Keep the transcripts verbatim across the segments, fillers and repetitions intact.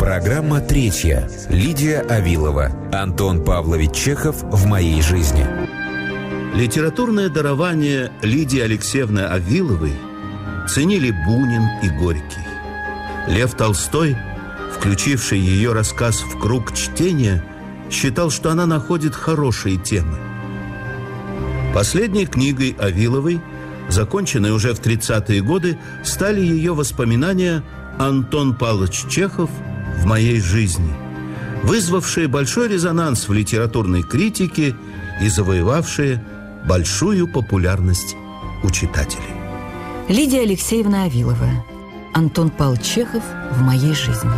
Программа третья. Лидия Авилова. Антон Павлович Чехов в моей жизни. Литературное дарование Лидии Алексеевны Авиловой ценили Бунин и Горький. Лев Толстой, включивший ее рассказ в круг чтения, считал, что она находит хорошие темы. Последней книгой Авиловой, законченной уже в тридцатые годы, стали ее воспоминания «Антон Павлович Чехов в моей жизни», вызвавшие большой резонанс в литературной критике и завоевавшие большую популярность у читателей. Лидия Алексеевна Авилова. Антон Павлович Чехов в моей жизни.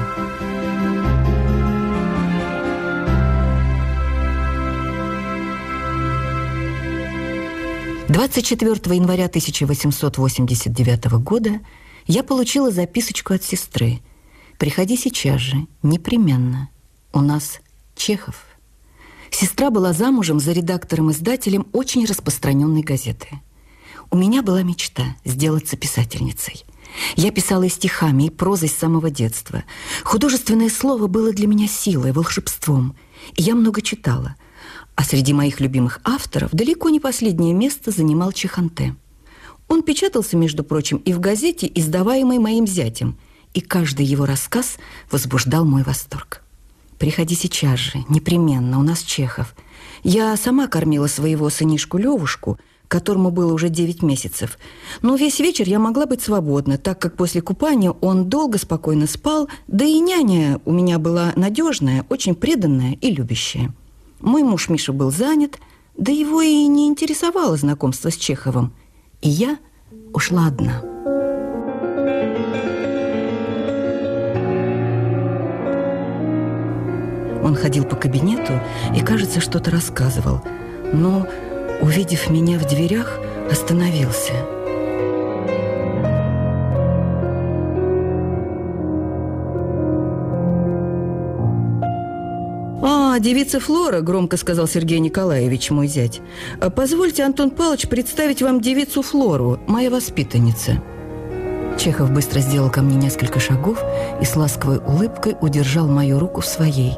двадцать четвёртого января тысяча восемьсот восемьдесят девятого года я получила записочку от сестры. «Приходи сейчас же, непременно. У нас Чехов». Сестра была замужем за редактором-издателем очень распространенной газеты. У меня была мечта сделаться писательницей. Я писала и стихами, и прозой с самого детства. Художественное слово было для меня силой, волшебством. И я много читала. А среди моих любимых авторов далеко не последнее место занимал Чехонте. Он печатался, между прочим, и в газете, издаваемой моим зятем, и каждый его рассказ возбуждал мой восторг. «Приходи сейчас же, непременно, у нас Чехов». Я сама кормила своего сынишку Левушку, которому было уже девять месяцев. Но весь вечер я могла быть свободна, так как после купания он долго спокойно спал, да и няня у меня была надежная, очень преданная и любящая. Мой муж Миша был занят, да его и не интересовало знакомство с Чеховым. И я ушла одна. Он ходил по кабинету и, кажется, что-то рассказывал, но, увидев меня в дверях, остановился. «А, девица Флора», — громко сказал Сергей Николаевич, мой зять. «Позвольте, Антон Павлович, представить вам девицу Флору, моя воспитанница». Чехов быстро сделал ко мне несколько шагов и с ласковой улыбкой удержал мою руку в своей.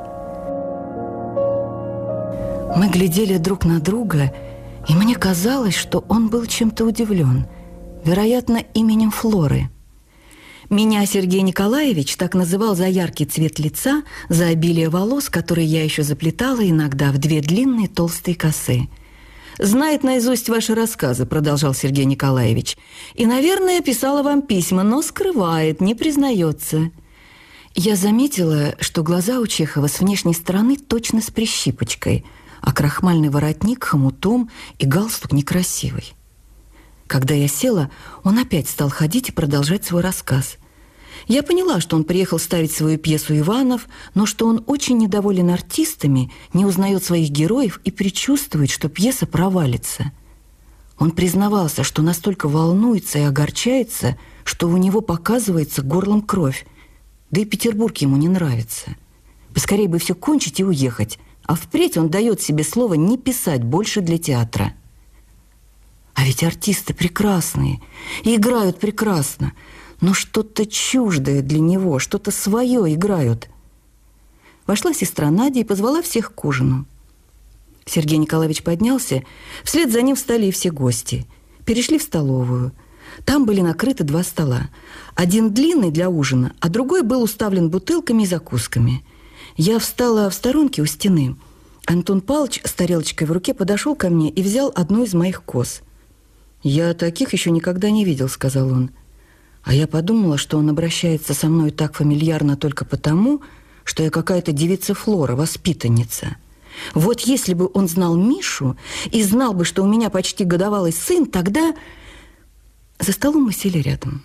Мы глядели друг на друга, и мне казалось, что он был чем-то удивлен, вероятно, именем Флоры. Меня Сергей Николаевич так называл за яркий цвет лица, за обилие волос, которые я еще заплетала иногда в две длинные толстые косы. «Знает наизусть ваши рассказы», — продолжал Сергей Николаевич. «И, наверное, писала вам письма, но скрывает, не признается». Я заметила, что глаза у Чехова с внешней стороны точно с прищипочкой, а крахмальный воротник хомутом и галстук некрасивый. Когда я села, он опять стал ходить и продолжать свой рассказ. Я поняла, что он приехал ставить свою пьесу «Иванов», но что он очень недоволен артистами, не узнает своих героев и предчувствует, что пьеса провалится. Он признавался, что настолько волнуется и огорчается, что у него показывается горлом кровь. Да и Петербург ему не нравится. Поскорее бы все кончить и уехать, а впредь он дает себе слово не писать больше для театра. А ведь артисты прекрасные и играют прекрасно, но что-то чуждое для него, что-то свое играют. Вошла сестра Надя и позвала всех к ужину. Сергей Николаевич поднялся, вслед за ним встали и все гости. Перешли в столовую. Там были накрыты два стола. Один длинный для ужина, а другой был уставлен бутылками и закусками. Я встала в сторонке у стены. Антон Павлович с тарелочкой в руке подошел ко мне и взял одну из моих коз. «Я таких еще никогда не видел», — сказал он. А я подумала, что он обращается со мной так фамильярно только потому, что я какая-то девица Флора, воспитанница. Вот если бы он знал Мишу и знал бы, что у меня почти годовалый сын, тогда... За столом мы сели рядом.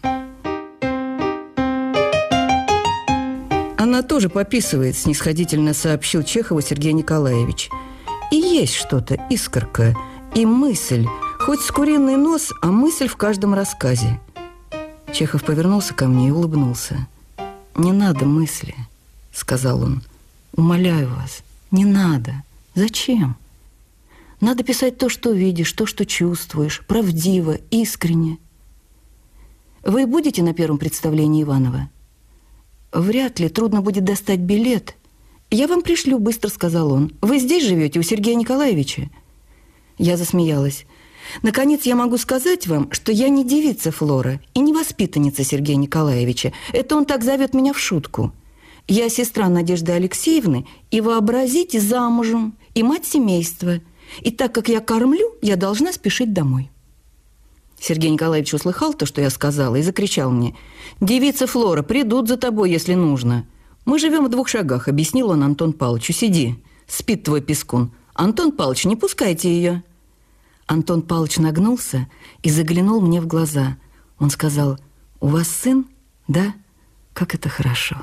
«Она тоже пописывает», — снисходительно сообщил Чехову Сергей Николаевич. «И есть что-то, искорка, и мысль, хоть с куриный нос, а мысль в каждом рассказе». Чехов повернулся ко мне и улыбнулся. «Не надо мысли», — сказал он. «Умоляю вас, не надо. Зачем? Надо писать то, что видишь, то, что чувствуешь, правдиво, искренне. Вы будете на первом представлении Иванова?» вряд ли, трудно будет достать билет. Я вам пришлю, быстро сказал он. Вы здесь живете, у Сергея Николаевича? Я засмеялась. Наконец я могу сказать вам, что я не девица Флора и не воспитанница Сергея Николаевича. Это он так зовет меня в шутку. Я сестра Надежды Алексеевны и, вообразите, замужем, и мать семейства. И так как я кормлю, я должна спешить домой. Сергей Николаевич услыхал то, что я сказала, и закричал мне: «Девица Флора, придут за тобой, если нужно. Мы живем в двух шагах», — объяснил он Антон Павловичу. «Сиди, спит твой пескун. Антон Павлович, не пускайте ее». Антон Павлович нагнулся и заглянул мне в глаза. Он сказал: «У вас сын? Да? Как это хорошо».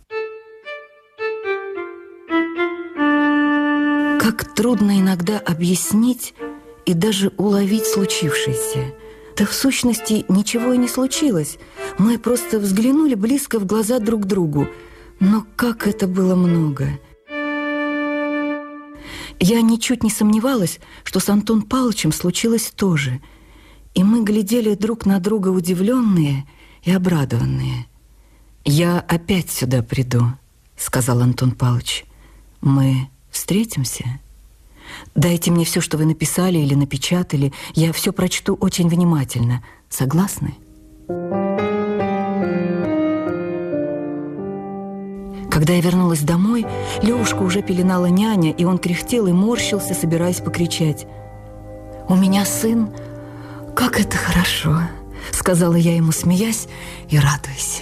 Как трудно иногда объяснить и даже уловить случившееся. Да в сущности ничего и не случилось. Мы просто взглянули близко в глаза друг другу. Но как это было много! Я ничуть не сомневалась, что с Антоном Павловичем случилось то же. И мы глядели друг на друга удивленные и обрадованные. «Я опять сюда приду», — сказал Антон Павлович. «Мы встретимся? Дайте мне все, что вы написали или напечатали. Я все прочту очень внимательно. Согласны?» Когда я вернулась домой, Левушку уже пеленала няня, и он кряхтел и морщился, собираясь покричать. «У меня сын! Как это хорошо!» — сказала я ему, смеясь и радуясь.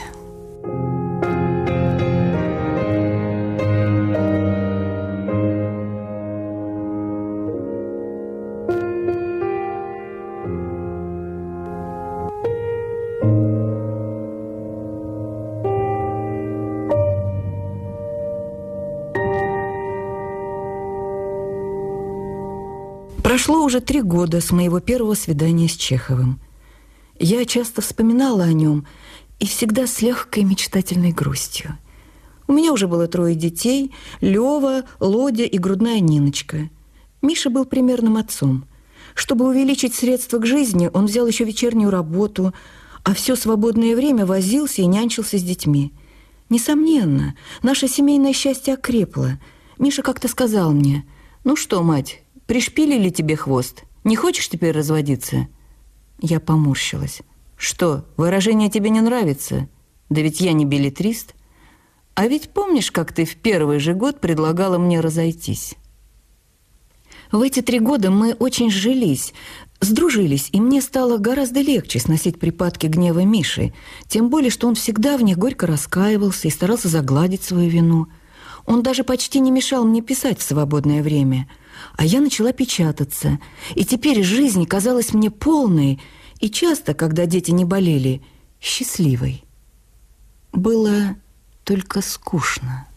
Прошло уже три года с моего первого свидания с Чеховым. Я часто вспоминала о нем и всегда с легкой мечтательной грустью. У меня уже было трое детей – Лёва, Лодя и грудная Ниночка. Миша был примерным отцом. Чтобы увеличить средства к жизни, он взял еще вечернюю работу, а все свободное время возился и нянчился с детьми. Несомненно, наше семейное счастье окрепло. Миша как-то сказал мне: «Ну что, мать, пришпилили тебе хвост? Не хочешь теперь разводиться?» Я поморщилась. «Что, выражение тебе не нравится? Да ведь я не беллетрист. А ведь помнишь, как ты в первый же год предлагала мне разойтись?» В эти три года мы очень сжились, сдружились, и мне стало гораздо легче сносить припадки гнева Миши, тем более, что он всегда в них горько раскаивался и старался загладить свою вину. Он даже почти не мешал мне писать в свободное время. А я начала печататься, и теперь жизнь казалась мне полной и часто, когда дети не болели, счастливой. Было только скучно.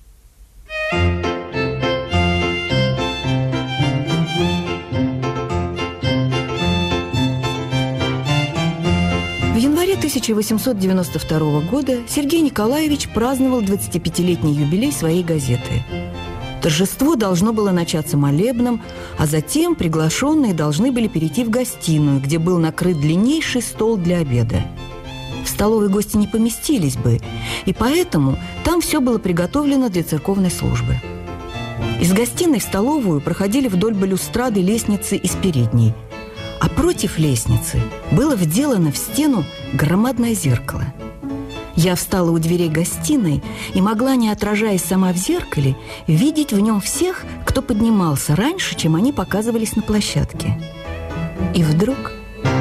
В январе тысяча восемьсот девяносто второго года Сергей Николаевич праздновал двадцатипятилетний юбилей своей газеты. Торжество должно было начаться молебном, а затем приглашенные должны были перейти в гостиную, где был накрыт длиннейший стол для обеда. В столовой гости не поместились бы, и поэтому там все было приготовлено для церковной службы. Из гостиной в столовую проходили вдоль балюстрады лестницы из передней, а против лестницы было вделано в стену громадное зеркало. Я встала у дверей гостиной и могла, не отражаясь сама в зеркале, видеть в нем всех, кто поднимался раньше, чем они показывались на площадке. И вдруг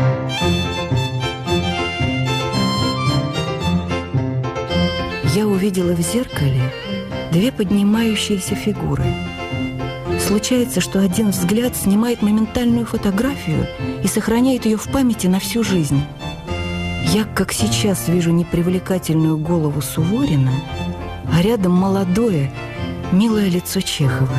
я увидела в зеркале две поднимающиеся фигуры. Случается, что один взгляд снимает моментальную фотографию и сохраняет ее в памяти на всю жизнь. Я, как сейчас, вижу непривлекательную голову Суворина, а рядом молодое, милое лицо Чехова.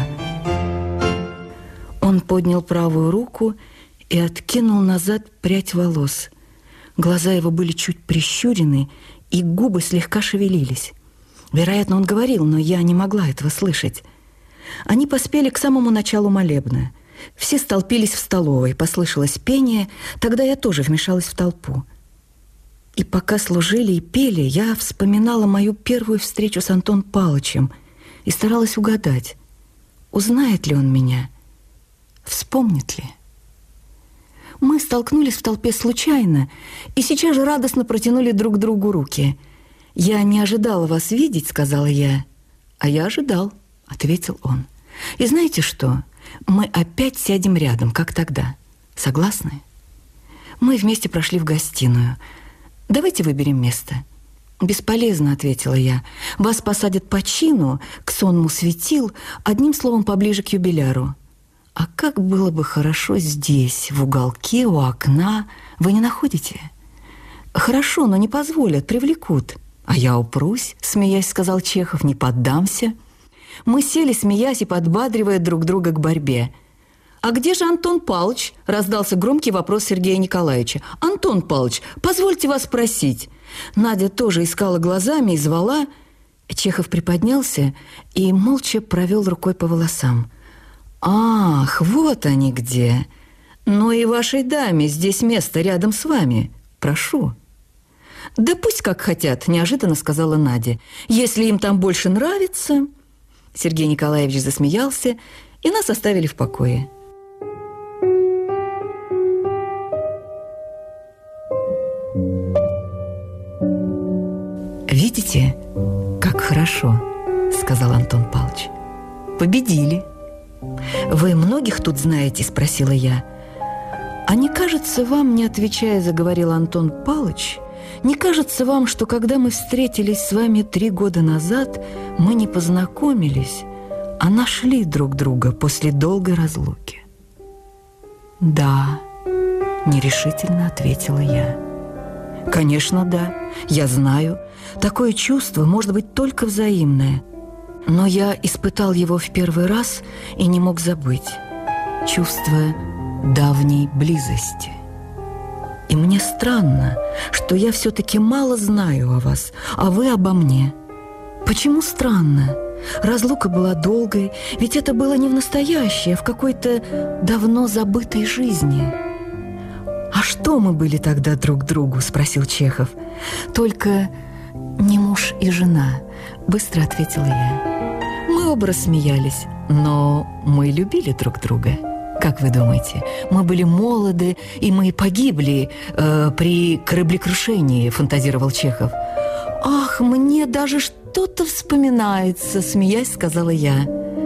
Он поднял правую руку и откинул назад прядь волос. Глаза его были чуть прищурены, и губы слегка шевелились. Вероятно, он говорил, но я не могла этого слышать. Они поспели к самому началу молебна. Все столпились в столовой, послышалось пение, тогда я тоже вмешалась в толпу. И пока служили и пели, я вспоминала мою первую встречу с Антоном Павловичем и старалась угадать, узнает ли он меня, вспомнит ли. Мы столкнулись в толпе случайно и сейчас же радостно протянули друг другу руки. «Я не ожидала вас видеть», — сказала я. «А я ожидал», — ответил он. «И знаете что? Мы опять сядем рядом, как тогда. Согласны?» Мы вместе прошли в гостиную. «Давайте выберем место». «Бесполезно», — ответила я. «Вас посадят по чину, к сонму светил, одним словом, поближе к юбиляру. А как было бы хорошо здесь, в уголке, у окна. Вы не находите?» «Хорошо, но не позволят, привлекут». «А я упрусь», — смеясь, сказал Чехов, — «не поддамся». Мы сели, смеясь и подбадривая друг друга к борьбе. «А где же Антон Павлович?» – раздался громкий вопрос Сергея Николаевича. «Антон Павлович, позвольте вас спросить». Надя тоже искала глазами и звала. Чехов приподнялся и молча провел рукой по волосам. «Ах, вот они где! Ну и вашей даме здесь место рядом с вами. Прошу». «Да пусть как хотят», – неожиданно сказала Надя. «Если им там больше нравится...» Сергей Николаевич засмеялся, и нас оставили в покое. «Видите, как хорошо», — сказал Антон Павлович. «Победили». «Вы многих тут знаете?» — спросила я. «А не кажется вам, не отвечая, заговорил Антон Павлович, не кажется вам, что когда мы встретились с вами три года назад, мы не познакомились, а нашли друг друга после долгой разлуки?» «Да», — нерешительно ответила я. «Конечно, да, я знаю. Такое чувство может быть только взаимное. Но я испытал его в первый раз и не мог забыть. Чувство давней близости. И мне странно, что я все-таки мало знаю о вас, а вы обо мне. Почему странно? Разлука была долгой, ведь это было не в настоящей, а в какой-то давно забытой жизни». «А что мы были тогда друг другу?» – спросил Чехов. «Только не муж и жена», – быстро ответила я. Мы оба рассмеялись, но мы любили друг друга. Как вы думаете, мы были молоды, и мы погибли э, при кораблекрушении, фантазировал Чехов. «Ах, мне даже что-то вспоминается», – смеясь, сказала я.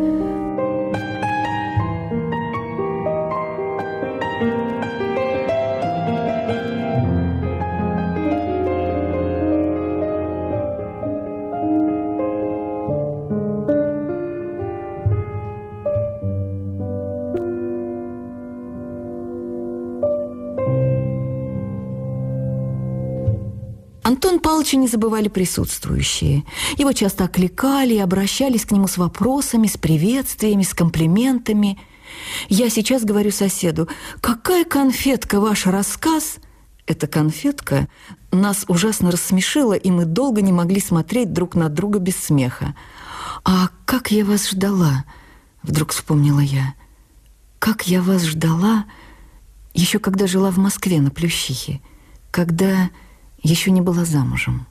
Антон Павловича не забывали присутствующие. Его часто окликали и обращались к нему с вопросами, с приветствиями, с комплиментами. Я сейчас говорю соседу: «Какая конфетка ваш рассказ!» Эта конфетка нас ужасно рассмешила, и мы долго не могли смотреть друг на друга без смеха. «А как я вас ждала!» — вдруг вспомнила я. «Как я вас ждала, еще когда жила в Москве на Плющихе, когда еще не была замужем».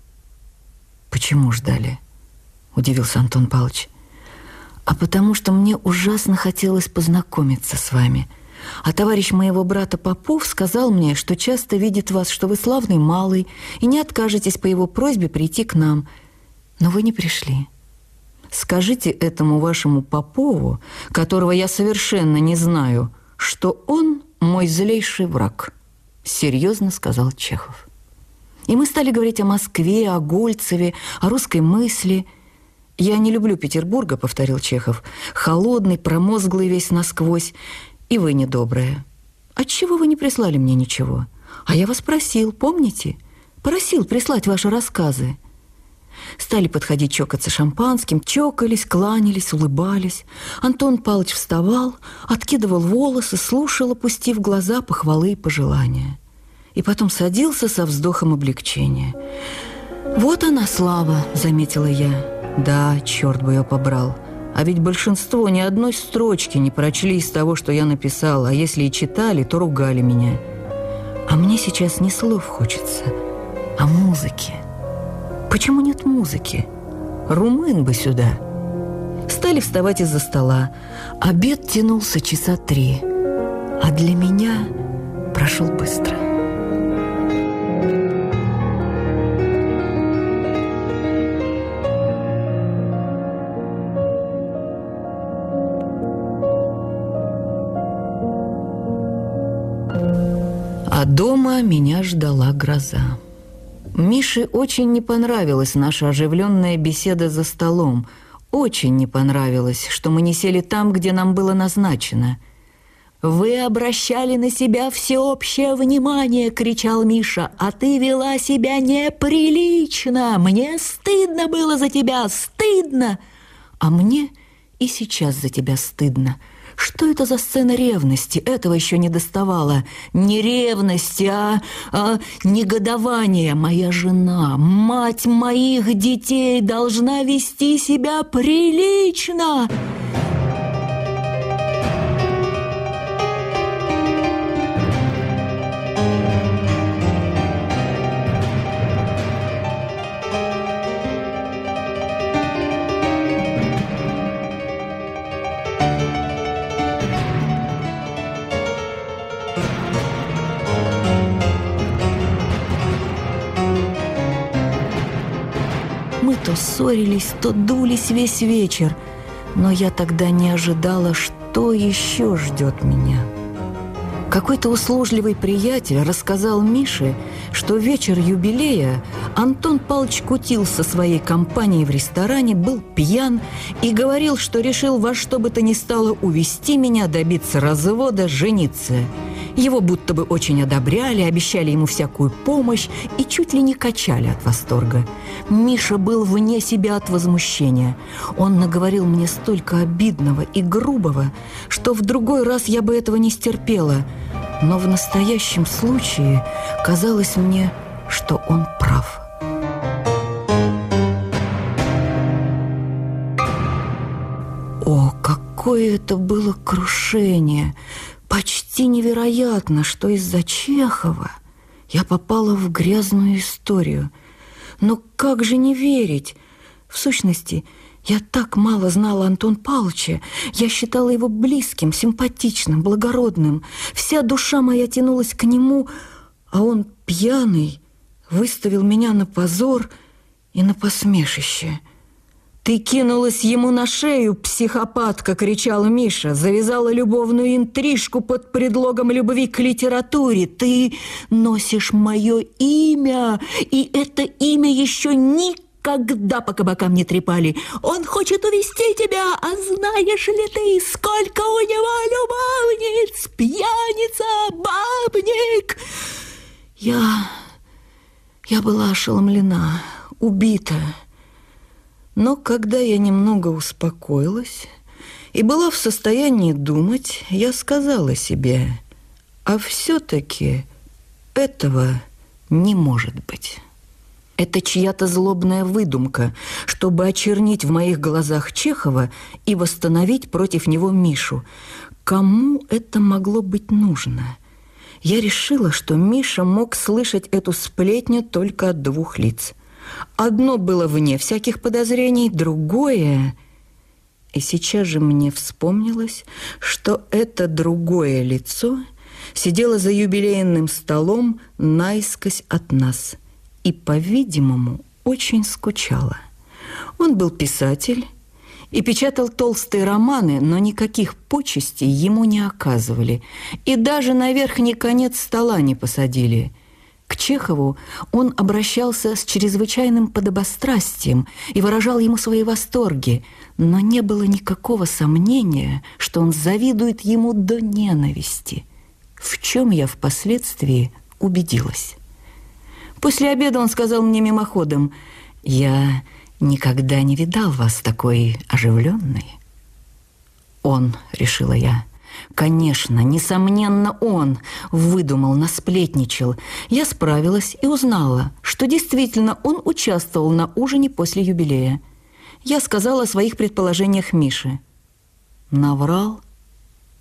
«Почему ждали?» – удивился Антон Павлович. «А потому что мне ужасно хотелось познакомиться с вами. А товарищ моего брата Попов сказал мне, что часто видит вас, что вы славный малый, и не откажетесь по его просьбе прийти к нам. Но вы не пришли. Скажите этому вашему Попову, которого я совершенно не знаю, что он мой злейший враг», – серьезно сказал Чехов. И мы стали говорить о Москве, о Гольцеве, о русской мысли. «Я не люблю Петербурга», — повторил Чехов. «Холодный, промозглый весь насквозь. И вы недобрая. Отчего вы не прислали мне ничего? А я вас просил, помните? Просил прислать ваши рассказы». Стали подходить чокаться шампанским, чокались, кланялись, улыбались. Антон Павлович вставал, откидывал волосы, слушал, опустив глаза, похвалы и пожелания. И потом садился со вздохом облегчения. «Вот она, слава», — заметила я. «Да, черт бы ее побрал. А ведь большинство ни одной строчки не прочли из того, что я написал, а если и читали, то ругали меня. А мне сейчас не слов хочется, о музыке. Почему нет музыки? Румын бы сюда. Стали вставать из-за стола. Обед тянулся часа три, а для меня прошел быстро. А дома меня ждала гроза. Мише очень не понравилась наша оживленная беседа за столом. Очень не понравилось, что мы не сели там, где нам было назначено. «Вы обращали на себя всеобщее внимание!» – кричал Миша. «А ты вела себя неприлично! Мне стыдно было за тебя! Стыдно! А мне и сейчас за тебя стыдно! Что это за сцена ревности? Этого еще не доставало. Не ревности, а, а негодование. Моя жена, мать моих детей, должна вести себя прилично!» Мы то ссорились, то дулись весь вечер, но я тогда не ожидала, что еще ждет меня. Какой-то услужливый приятель рассказал Мише, что вечер юбилея Антон Павлович кутил со своей компанией в ресторане, был пьян и говорил, что решил во что бы то ни стало увести меня, добиться развода, жениться. Его будто бы очень одобряли, обещали ему всякую помощь и чуть ли не качали от восторга. Миша был вне себя от возмущения. Он наговорил мне столько обидного и грубого, что в другой раз я бы этого не стерпела. Но в настоящем случае казалось мне, что он прав. О, какое это было крушение! Почти невероятно, что из-за Чехова я попала в грязную историю. Но как же не верить? В сущности, я так мало знала Антона Павловича. Я считала его близким, симпатичным, благородным. Вся душа моя тянулась к нему, а он, пьяный, выставил меня на позор и на посмешище. «Ты кинулась ему на шею, психопатка!» – кричал Миша. «Завязала любовную интрижку под предлогом любви к литературе. Ты носишь мое имя, и это имя еще никогда по кабакам не трепали. Он хочет увести тебя, а знаешь ли ты, сколько у него любовниц, пьяница, бабник!» Я... я была ошеломлена, убита. Но когда я немного успокоилась и была в состоянии думать, я сказала себе, а все-таки этого не может быть. Это чья-то злобная выдумка, чтобы очернить в моих глазах Чехова и восстановить против него Мишу. Кому это могло быть нужно? Я решила, что Миша мог слышать эту сплетню только от двух лиц. Одно было вне всяких подозрений, другое... И сейчас же мне вспомнилось, что это другое лицо сидело за юбилейным столом наискось от нас и, по-видимому, очень скучало. Он был писатель и печатал толстые романы, но никаких почестей ему не оказывали и даже на верхний конец стола не посадили. К Чехову он обращался с чрезвычайным подобострастием и выражал ему свои восторги, но не было никакого сомнения, что он завидует ему до ненависти, в чем я впоследствии убедилась. После обеда он сказал мне мимоходом: «Я никогда не видал вас такой оживленной». «Он», — решила я. Конечно, несомненно, он выдумал, насплетничал. Я справилась и узнала, что действительно он участвовал на ужине после юбилея. Я сказала о своих предположениях Мише. Наврал?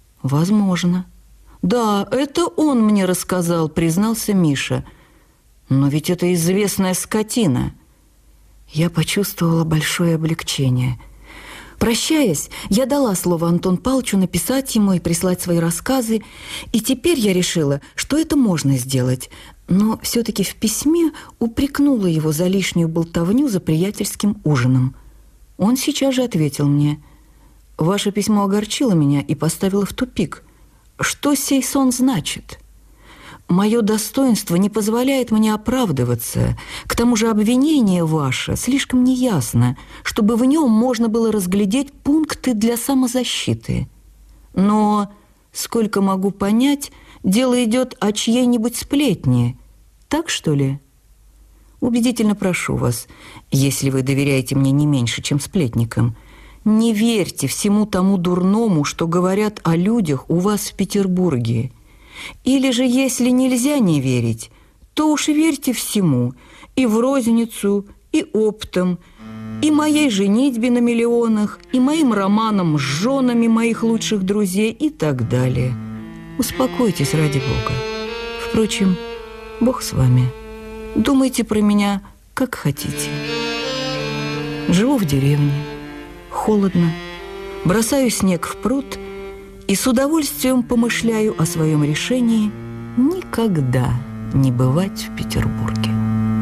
Возможно. Да, это он мне рассказал, признался Миша. Но ведь это известная скотина. Я почувствовала большое облегчение. Прощаясь, я дала слово Антону Павловичу написать ему и прислать свои рассказы, и теперь я решила, что это можно сделать, но все-таки в письме упрекнула его за лишнюю болтовню за приятельским ужином. Он сейчас же ответил мне: «Ваше письмо огорчило меня и поставило в тупик. Что сей сон значит? Мое достоинство не позволяет мне оправдываться. К тому же обвинение ваше слишком неясно, чтобы в нем можно было разглядеть пункты для самозащиты. Но, сколько могу понять, дело идет о чьей-нибудь сплетне. Так, что ли? Убедительно прошу вас, если вы доверяете мне не меньше, чем сплетникам, не верьте всему тому дурному, что говорят о людях у вас в Петербурге. Или же, если нельзя не верить, то уж верьте всему, и в розницу, и оптом, и моей женитьбе на миллионах, и моим романам с женами моих лучших друзей и так далее. Успокойтесь, ради Бога. Впрочем, Бог с вами. Думайте про меня, как хотите. Живу в деревне, холодно, бросаю снег в пруд и с удовольствием помышляю о своем решении никогда не бывать в Петербурге.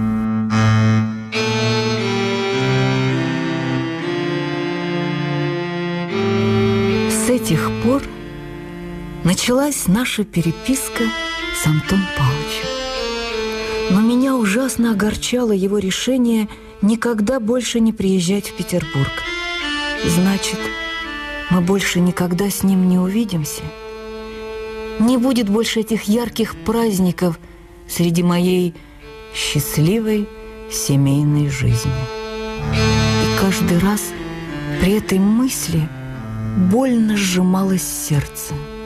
С этих пор началась наша переписка с Антоном Павловичем. Но меня ужасно огорчало его решение никогда больше не приезжать в Петербург. Значит, мы больше никогда с ним не увидимся. Не будет больше этих ярких праздников среди моей счастливой семейной жизни. И каждый раз при этой мысли больно сжималось сердце.